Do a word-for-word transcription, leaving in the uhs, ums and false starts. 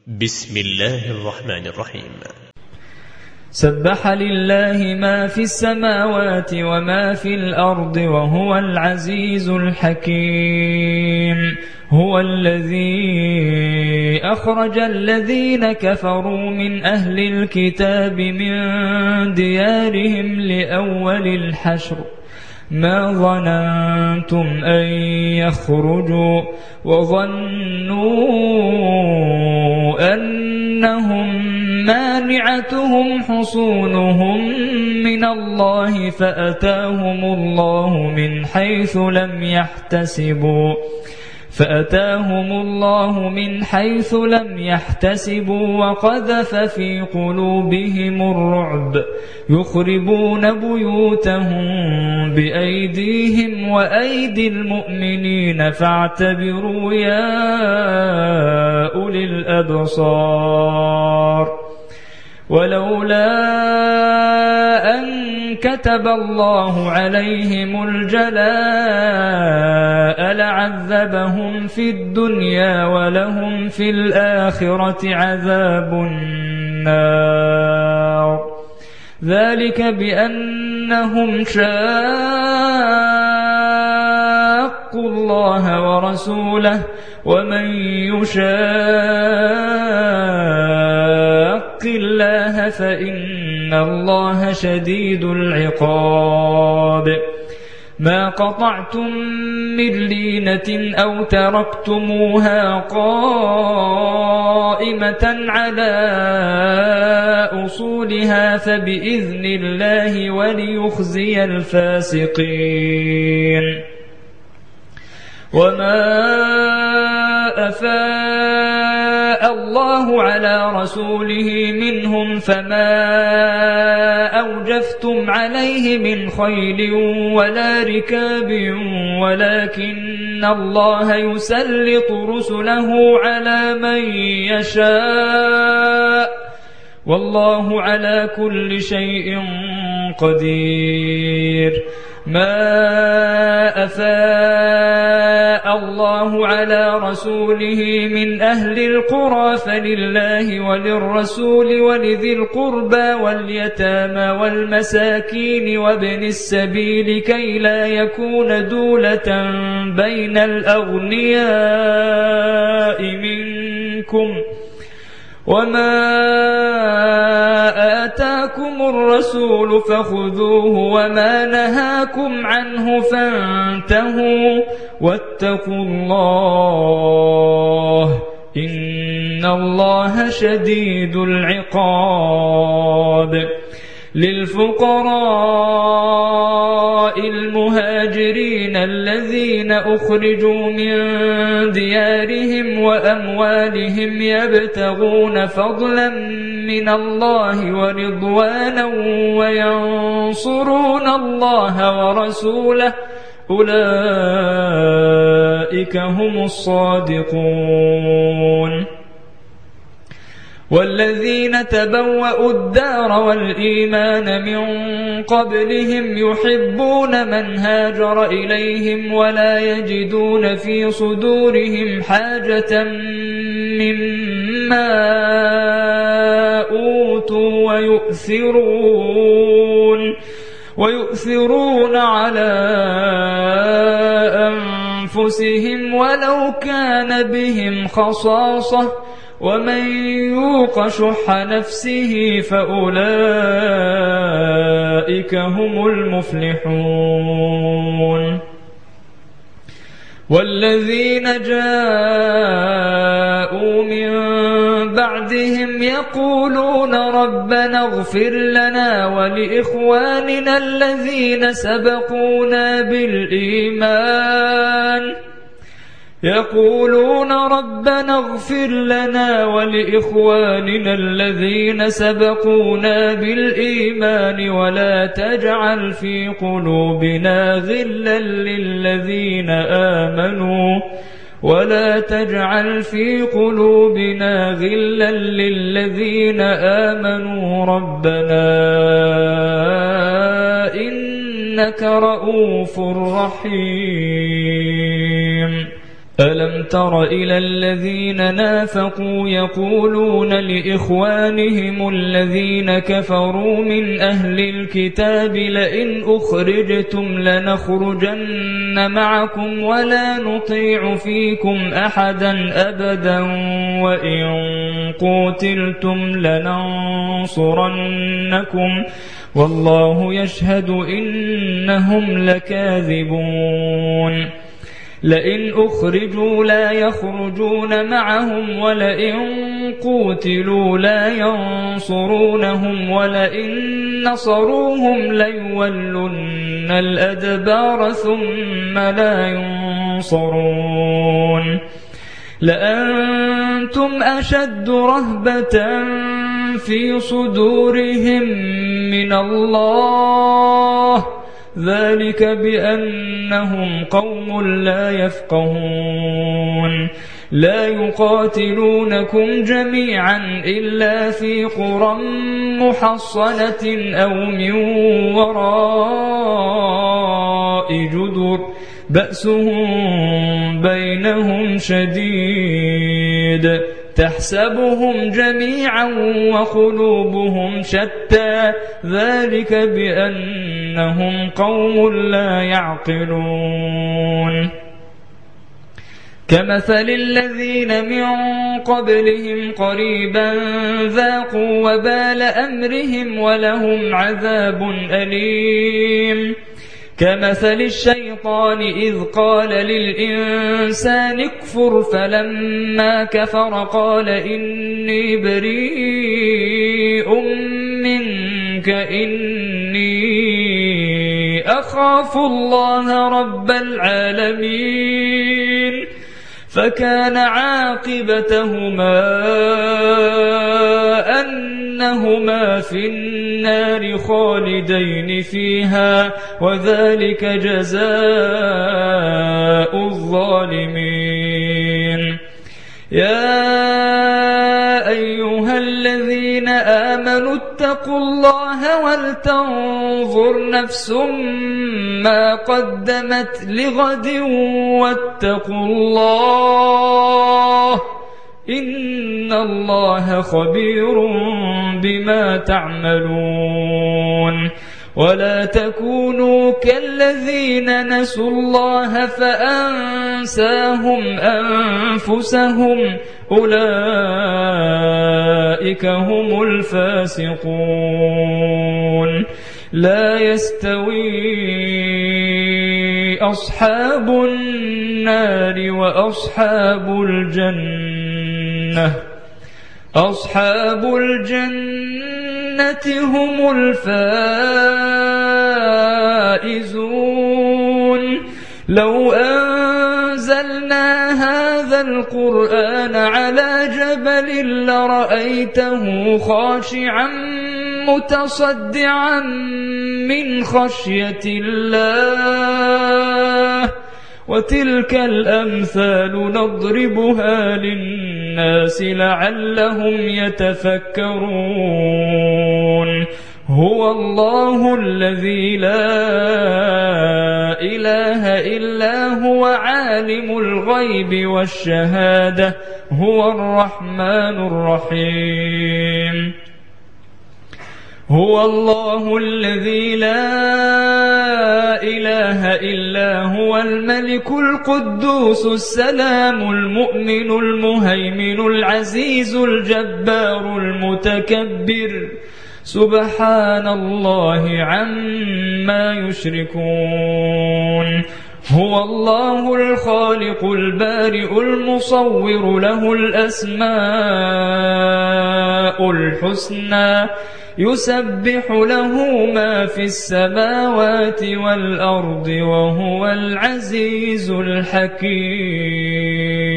بسم الله الرحمن الرحيم. سبح لله ما في السماوات وما في الأرض وهو العزيز الحكيم. هو الذي أخرج الذين كفروا من أهل الكتاب من ديارهم لأول الحشر ما ظننتم أن يخرجوا وظنوا أنهم مانعتهم حصونهم من الله فأتاهم الله من حيث لم يحتسبوا فأتاهم الله من حيث لم يحتسبوا وقذف في قلوبهم الرعب يخربون بيوتهم بأيديهم وأيدي المؤمنين فاعتبروا يا أولي الأبصار. ولولا أن كتب الله عليهم الجلاء لعذبهم في الدنيا ولهم في الآخرة عذاب النار. ذلك بأنهم شاقوا الله ورسوله ومن يشاق الله فإن الله شديد العقاب. ما قطعتم من لينة أو تركتموها قائمة على أصولها فبإذن الله وليخزي الفاسقين. وما أفاء الله على رسوله منهم فما أوجفتم عليه من خيل ولا ركاب ولكن الله يسلط رسله على من يشاء والله على كل شيء قدير. ما أفاء الله على رسوله من أهل القرى فلله وللرسول ولذي القربى واليتامى والمساكين وابن السبيل كي لا يكون دولة بين الأغنياء منكم. وما آتاكم الرسول فخذوه وما نهاكم عنه فانتهوا واتقوا الله إن الله شديد العقاب. للفقراء المهاجرين الذين أخرجوا من ديارهم وأموالهم يبتغون فضلا من الله ورضوانا وينصرون الله ورسوله أولئك هم الصادقون. والذين تبوأوا الدار والإيمان من قبلهم يحبون من هاجر إليهم ولا يجدون في صدورهم حاجة مما أوتوا ويؤثرون ويؤثرون على أنفسهم ولو كان بهم خصاصة ومن يوق شح نفسه فأولئك هم المفلحون. والذين جاءوا من بعدهم يقولون ربنا اغفر لنا ولإخواننا الذين سبقونا بالإيمان يقولون ربنا اغفر لنا ولإخواننا الذين سبقونا بالإيمان ولا تجعل في قلوبنا غلا للذين آمنوا ولا تجعل في قلوبنا غلا للذين آمنوا ربنا إنك رؤوف رحيم. ألم تر إلى الذين نافقوا يقولون لإخوانهم الذين كفروا من أهل الكتاب لئن أخرجتم لنخرجن معكم ولا نطيع فيكم أحدا أبدا وإن قوتلتم لننصرنكم والله يشهد إنهم لكاذبون لئن أخرجوا لا يخرجون معهم ولئن قوتلوا لا ينصرونهم ولئن نصروهم ليولن الأدبار ثم لا ينصرون لأنتم أشد رهبة في صدورهم من الله ذلك بأنهم قوم لا يفقهون لا يقاتلونكم جميعا إلا في قرى محصنة أو من وراء جدر بأسهم بينهم شديد تحسبهم جميعا وقلوبهم شتى ذلك بأنهم قوم لا يعقلون كمثل الذين من قبلهم قريبا ذاقوا وبال أمرهم ولهم عذاب أليم كمثل الشيطان إذ قال للإنسان اكفر فلما كفر قال إني بريء منك إني أخاف الله رب العالمين فكان عاقبتهما أنهما في النار خالدين فيها وذلك جزاء الظالمين يا أيها الذين آمنوا اتقوا الله ولتنظر نفس ما قدمت لغد واتقوا الله إن الله خبير بما تعملون ولا تكونوا كالذين نسوا الله فأنساهم أنفسهم أولئك هم الفاسقون لا يستوي أصحاب النار وأصحاب الجنة أصحاب الجنة هم الفائزون لو أنزلنا هذا القرآن على جبل لرأيته خاشعا متصدعا من خشية الله وتلك الأمثال نضربها للناس لعلهم يتفكرون هو الله الذي لا إله إلا هو عالم الغيب والشهادة هو الرحمن الرحيم هو الله الذي لا إله إلا هو الملك القدوس السلام المؤمن المهيمن العزيز الجبار المتكبر سبحان الله عما يشركون هو الله الخالق البارئ المصور له الأسماء الحسنى يسبح له ما في السماوات والأرض وهو العزيز الحكيم